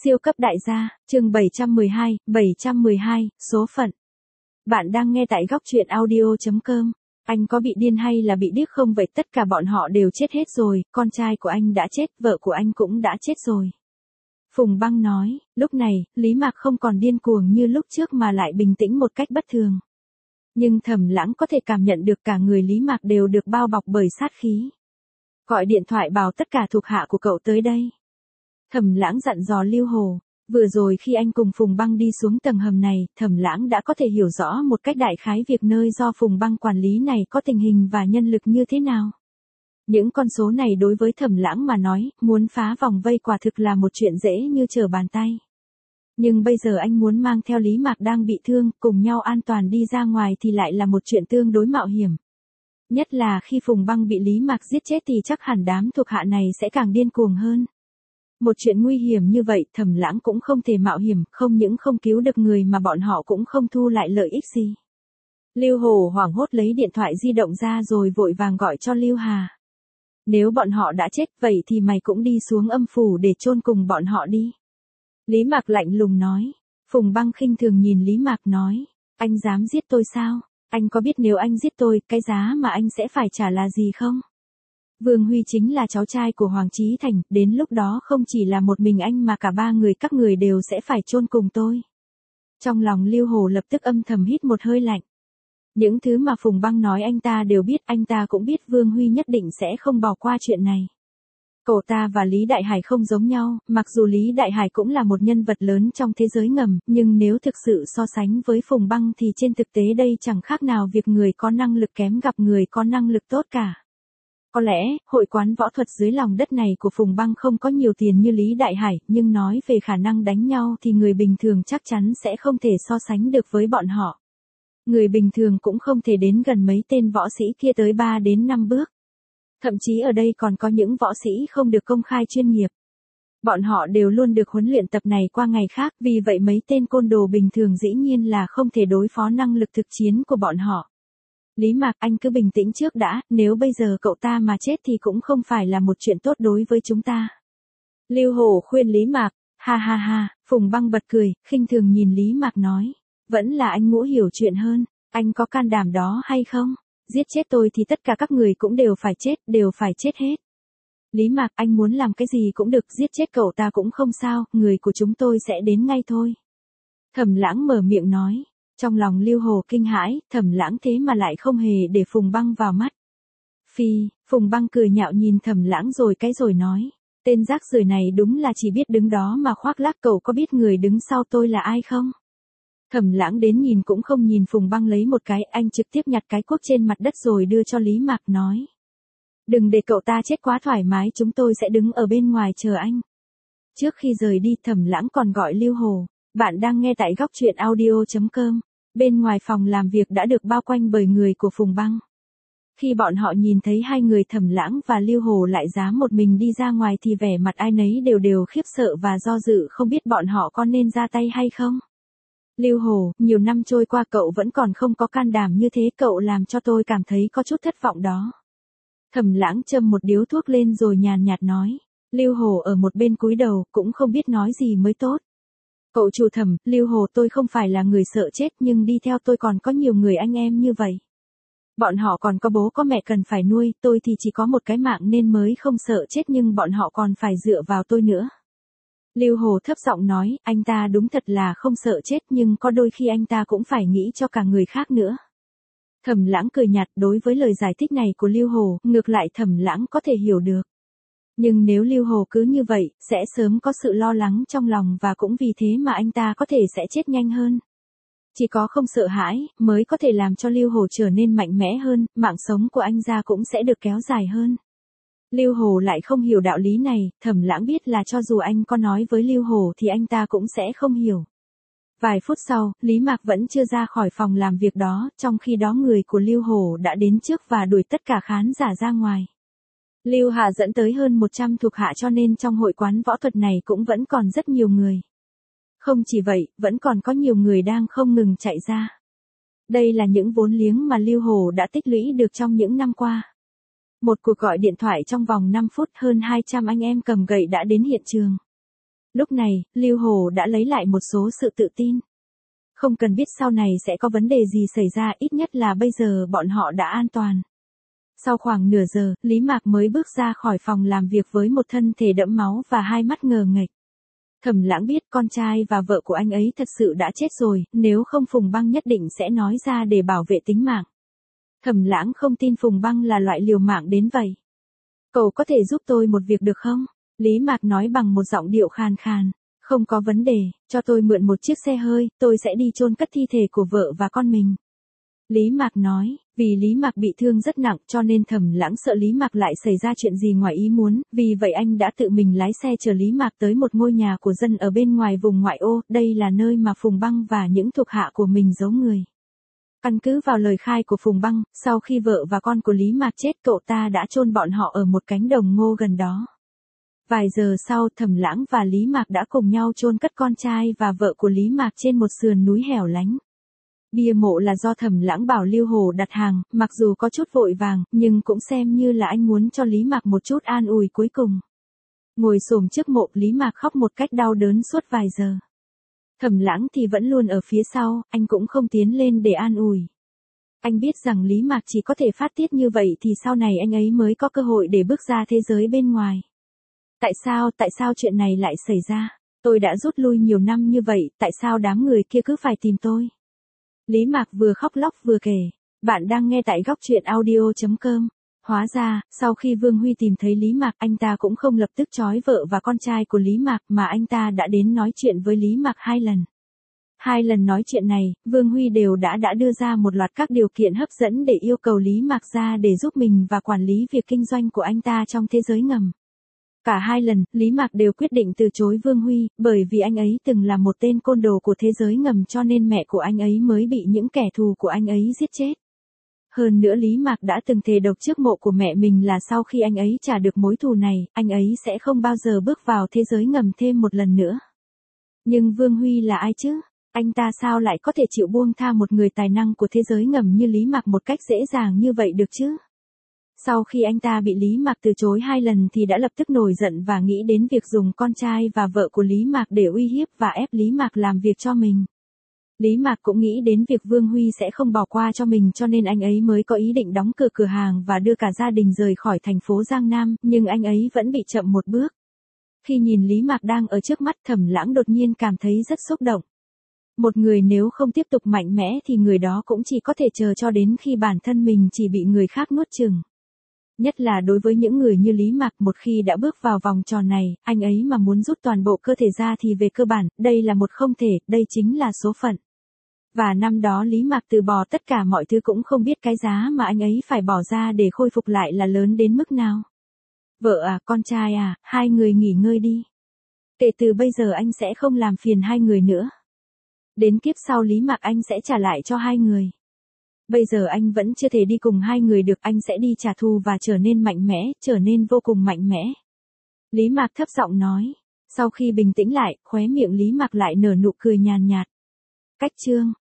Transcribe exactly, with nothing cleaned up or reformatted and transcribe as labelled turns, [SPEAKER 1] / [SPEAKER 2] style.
[SPEAKER 1] Siêu cấp đại gia, chương bảy trăm mười hai, bảy trăm mười hai, số phận. Bạn đang nghe tại góc truyện audio chấm com. Anh có bị điên hay là bị điếc không vậy? Tất cả bọn họ đều chết hết rồi, con trai của anh đã chết, vợ của anh cũng đã chết rồi. Phùng Băng nói, lúc này, Lý Mạc không còn điên cuồng như lúc trước mà lại bình tĩnh một cách bất thường. Nhưng Thẩm Lãng có thể cảm nhận được cả người Lý Mạc đều được bao bọc bởi sát khí. Gọi điện thoại bảo tất cả thuộc hạ của cậu tới đây. Thẩm Lãng dặn dò Lưu Hồ, vừa rồi khi anh cùng Phùng Băng đi xuống tầng hầm này, Thẩm Lãng đã có thể hiểu rõ một cách đại khái việc nơi do Phùng Băng quản lý này có tình hình và nhân lực như thế nào. Những con số này đối với Thẩm Lãng mà nói, muốn phá vòng vây quả thực là một chuyện dễ như trở bàn tay. Nhưng bây giờ anh muốn mang theo Lý Mạc đang bị thương, cùng nhau an toàn đi ra ngoài thì lại là một chuyện tương đối mạo hiểm. Nhất là khi Phùng Băng bị Lý Mạc giết chết thì chắc hẳn đám thuộc hạ này sẽ càng điên cuồng hơn. Một chuyện nguy hiểm như vậy, Thẩm Lãng cũng không thể mạo hiểm, không những không cứu được người mà bọn họ cũng không thu lại lợi ích gì. Lưu Hồ hoảng hốt lấy điện thoại di động ra rồi vội vàng gọi cho Lưu Hà. Nếu bọn họ đã chết, vậy thì mày cũng đi xuống âm phủ để chôn cùng bọn họ đi. Lý Mạc lạnh lùng nói. Phùng Băng khinh thường nhìn Lý Mạc nói, anh dám giết tôi sao? Anh có biết nếu anh giết tôi, cái giá mà anh sẽ phải trả là gì không? Vương Huy chính là cháu trai của Hoàng Chí Thành, đến lúc đó không chỉ là một mình anh mà cả ba người các người đều sẽ phải chôn cùng tôi. Trong lòng Lưu Hồ lập tức âm thầm hít một hơi lạnh. Những thứ mà Phùng Băng nói anh ta đều biết, anh ta cũng biết Vương Huy nhất định sẽ không bỏ qua chuyện này. Cậu ta và Lý Đại Hải không giống nhau, mặc dù Lý Đại Hải cũng là một nhân vật lớn trong thế giới ngầm, nhưng nếu thực sự so sánh với Phùng Băng thì trên thực tế đây chẳng khác nào việc người có năng lực kém gặp người có năng lực tốt cả. Có lẽ, hội quán võ thuật dưới lòng đất này của Phùng Băng không có nhiều tiền như Lý Đại Hải, nhưng nói về khả năng đánh nhau thì người bình thường chắc chắn sẽ không thể so sánh được với bọn họ. Người bình thường cũng không thể đến gần mấy tên võ sĩ kia tới ba đến năm bước. Thậm chí ở đây còn có những võ sĩ không được công khai chuyên nghiệp. Bọn họ đều luôn được huấn luyện tập này qua ngày khác, vì vậy mấy tên côn đồ bình thường dĩ nhiên là không thể đối phó năng lực thực chiến của bọn họ. Lý Mạc, anh cứ bình tĩnh trước đã, nếu bây giờ cậu ta mà chết thì cũng không phải là một chuyện tốt đối với chúng ta. Lưu Hồ khuyên Lý Mạc, ha ha ha, Phùng Băng bật cười, khinh thường nhìn Lý Mạc nói, vẫn là anh Ngũ hiểu chuyện hơn, anh có can đảm đó hay không? Giết chết tôi thì tất cả các người cũng đều phải chết, đều phải chết hết. Lý Mạc, anh muốn làm cái gì cũng được, giết chết cậu ta cũng không sao, người của chúng tôi sẽ đến ngay thôi. Thẩm Lãng mở miệng nói. Trong lòng Lưu Hồ kinh hãi, Thẩm Lãng thế mà lại không hề để Phùng Băng vào mắt. Phi, Phùng Băng cười nhạo nhìn Thẩm Lãng rồi cái rồi nói, tên rác rưởi này đúng là chỉ biết đứng đó mà khoác lác, cậu có biết người đứng sau tôi là ai không? Thẩm Lãng đến nhìn cũng không nhìn Phùng Băng lấy một cái, anh trực tiếp nhặt cái cuốc trên mặt đất rồi đưa cho Lý Mạc nói. Đừng để cậu ta chết quá thoải mái, chúng tôi sẽ đứng ở bên ngoài chờ anh. Trước khi rời đi, Thẩm Lãng còn gọi Lưu Hồ. Bạn đang nghe tại góc truyện audio chấm com. Bên ngoài phòng làm việc đã được bao quanh bởi người của Phùng Băng. Khi bọn họ nhìn thấy hai người Thẩm Lãng và Lưu Hồ lại dám một mình đi ra ngoài thì vẻ mặt ai nấy đều đều khiếp sợ và do dự không biết bọn họ có nên ra tay hay không. Lưu Hồ, nhiều năm trôi qua cậu vẫn còn không có can đảm như thế, cậu làm cho tôi cảm thấy có chút thất vọng đó. Thẩm Lãng châm một điếu thuốc lên rồi nhàn nhạt nói. Lưu Hồ ở một bên cúi đầu, cũng không biết nói gì mới tốt. Cậu chủ Thẩm, Lưu Hồ, tôi không phải là người sợ chết nhưng đi theo tôi còn có nhiều người anh em như vậy. Bọn họ còn có bố có mẹ cần phải nuôi, tôi thì chỉ có một cái mạng nên mới không sợ chết nhưng bọn họ còn phải dựa vào tôi nữa. Lưu Hồ thấp giọng nói, anh ta đúng thật là không sợ chết nhưng có đôi khi anh ta cũng phải nghĩ cho cả người khác nữa. Thẩm Lãng cười nhạt, đối với lời giải thích này của Lưu Hồ, ngược lại Thẩm Lãng có thể hiểu được. Nhưng nếu Lưu Hồ cứ như vậy, sẽ sớm có sự lo lắng trong lòng và cũng vì thế mà anh ta có thể sẽ chết nhanh hơn. Chỉ có không sợ hãi, mới có thể làm cho Lưu Hồ trở nên mạnh mẽ hơn, mạng sống của anh ra cũng sẽ được kéo dài hơn. Lưu Hồ lại không hiểu đạo lý này, Thẩm Lãng biết là cho dù anh có nói với Lưu Hồ thì anh ta cũng sẽ không hiểu. Vài phút sau, Lý Mạc vẫn chưa ra khỏi phòng làm việc đó, trong khi đó người của Lưu Hồ đã đến trước và đuổi tất cả khán giả ra ngoài. Lưu Hà dẫn tới hơn một trăm thuộc hạ cho nên trong hội quán võ thuật này cũng vẫn còn rất nhiều người. Không chỉ vậy, vẫn còn có nhiều người đang không ngừng chạy ra. Đây là những vốn liếng mà Lưu Hồ đã tích lũy được trong những năm qua. Một cuộc gọi điện thoại trong vòng năm phút, hơn hai trăm anh em cầm gậy đã đến hiện trường. Lúc này, Lưu Hồ đã lấy lại một số sự tự tin. Không cần biết sau này sẽ có vấn đề gì xảy ra, ít nhất là bây giờ bọn họ đã an toàn. Sau khoảng nửa giờ, Lý Mạc mới bước ra khỏi phòng làm việc với một thân thể đẫm máu và hai mắt ngờ nghệch. Thẩm Lãng biết con trai và vợ của anh ấy thật sự đã chết rồi, nếu không Phùng Băng nhất định sẽ nói ra để bảo vệ tính mạng. Thẩm Lãng không tin Phùng Băng là loại liều mạng đến vậy. Cậu có thể giúp tôi một việc được không? Lý Mạc nói bằng một giọng điệu khàn khàn. Không có vấn đề, cho tôi mượn một chiếc xe hơi, tôi sẽ đi chôn cất thi thể của vợ và con mình. Lý Mạc nói, vì Lý Mạc bị thương rất nặng cho nên Thẩm Lãng sợ Lý Mạc lại xảy ra chuyện gì ngoài ý muốn, vì vậy anh đã tự mình lái xe chở Lý Mạc tới một ngôi nhà của dân ở bên ngoài vùng ngoại ô, đây là nơi mà Phùng Băng và những thuộc hạ của mình giấu người. Căn cứ vào lời khai của Phùng Băng, sau khi vợ và con của Lý Mạc chết cậu ta đã chôn bọn họ ở một cánh đồng ngô gần đó. Vài giờ sau Thẩm Lãng và Lý Mạc đã cùng nhau chôn cất con trai và vợ của Lý Mạc trên một sườn núi hẻo lánh. Bia mộ là do Thẩm Lãng bảo Lưu Hồ đặt hàng, mặc dù có chút vội vàng, nhưng cũng xem như là anh muốn cho Lý Mạc một chút an ủi cuối cùng. Ngồi xổm trước mộ, Lý Mạc khóc một cách đau đớn suốt vài giờ. Thẩm Lãng thì vẫn luôn ở phía sau, anh cũng không tiến lên để an ủi. Anh biết rằng Lý Mạc chỉ có thể phát tiết như vậy thì sau này anh ấy mới có cơ hội để bước ra thế giới bên ngoài. Tại sao, tại sao chuyện này lại xảy ra? Tôi đã rút lui nhiều năm như vậy, tại sao đám người kia cứ phải tìm tôi? Lý Mạc vừa khóc lóc vừa kể. Bạn đang nghe tại góc truyện audio chấm com. Hóa ra, sau khi Vương Huy tìm thấy Lý Mạc, anh ta cũng không lập tức trói vợ và con trai của Lý Mạc mà anh ta đã đến nói chuyện với Lý Mạc hai lần. Hai lần nói chuyện này, Vương Huy đều đã đã đưa ra một loạt các điều kiện hấp dẫn để yêu cầu Lý Mạc ra để giúp mình và quản lý việc kinh doanh của anh ta trong thế giới ngầm. Cả hai lần, Lý Mạc đều quyết định từ chối Vương Huy, bởi vì anh ấy từng là một tên côn đồ của thế giới ngầm cho nên mẹ của anh ấy mới bị những kẻ thù của anh ấy giết chết. Hơn nữa Lý Mạc đã từng thề độc trước mộ của mẹ mình là sau khi anh ấy trả được mối thù này, anh ấy sẽ không bao giờ bước vào thế giới ngầm thêm một lần nữa. Nhưng Vương Huy là ai chứ? Anh ta sao lại có thể chịu buông tha một người tài năng của thế giới ngầm như Lý Mạc một cách dễ dàng như vậy được chứ? Sau khi anh ta bị Lý Mạc từ chối hai lần thì đã lập tức nổi giận và nghĩ đến việc dùng con trai và vợ của Lý Mạc để uy hiếp và ép Lý Mạc làm việc cho mình. Lý Mạc cũng nghĩ đến việc Vương Huy sẽ không bỏ qua cho mình cho nên anh ấy mới có ý định đóng cửa cửa hàng và đưa cả gia đình rời khỏi thành phố Giang Nam, nhưng anh ấy vẫn bị chậm một bước. Khi nhìn Lý Mạc đang ở trước mắt, Thẩm Lãng đột nhiên cảm thấy rất xúc động. Một người nếu không tiếp tục mạnh mẽ thì người đó cũng chỉ có thể chờ cho đến khi bản thân mình chỉ bị người khác nuốt chửng. Nhất là đối với những người như Lý Mạc, một khi đã bước vào vòng tròn này, anh ấy mà muốn rút toàn bộ cơ thể ra thì về cơ bản, đây là một không thể, đây chính là số phận. Và năm đó Lý Mạc từ bỏ tất cả mọi thứ cũng không biết cái giá mà anh ấy phải bỏ ra để khôi phục lại là lớn đến mức nào. Vợ à, con trai à, hai người nghỉ ngơi đi. Kể từ bây giờ anh sẽ không làm phiền hai người nữa. Đến kiếp sau Lý Mạc anh sẽ trả lại cho hai người. Bây giờ anh vẫn chưa thể đi cùng hai người được, anh sẽ đi trả thù và trở nên mạnh mẽ, trở nên vô cùng mạnh mẽ. Lý Mạc thấp giọng nói. Sau khi bình tĩnh lại, khóe miệng Lý Mạc lại nở nụ cười nhàn nhạt. Cách chương